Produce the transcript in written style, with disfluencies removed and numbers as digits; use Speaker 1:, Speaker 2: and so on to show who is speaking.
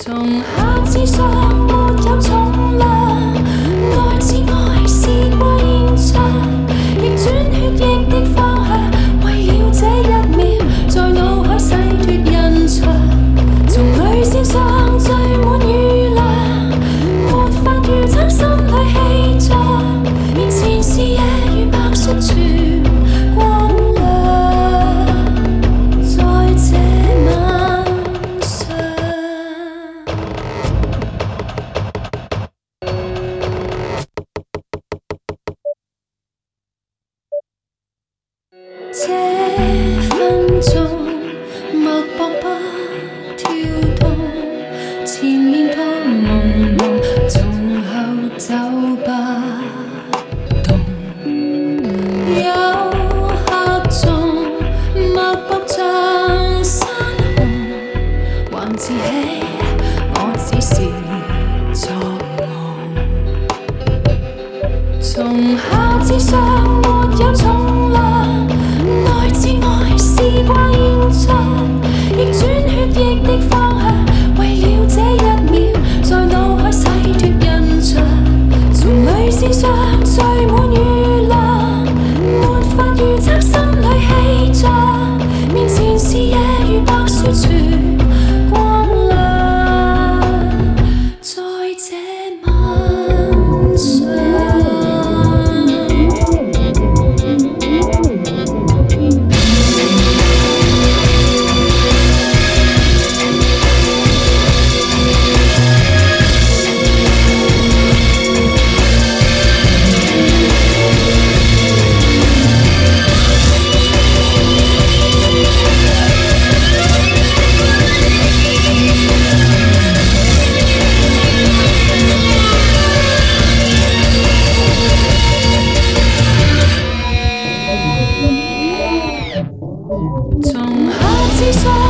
Speaker 1: 從夏至上沒有重量，愛只愛是歸宿，逆轉血液的方向，為了這一秒，在腦海洗脫印象，從淚腺上聚滿雨量，沒法預測心裏氣象，面前視野如白雪全光亮，在這晚上。這分鐘脈搏不跳動，前面多朦朧，從後走不動。有客眾，脈搏像山洪，還自喜我只是作夢。從夏至上沒有重量，愛只愛是歸宿，逆轉血液的方向，為了這一秒，在腦海洗脫印象，從淚腺上聚滿雨量，沒法預測心裏氣象，面前視野如白雪全光亮，在這晚上。從夏至上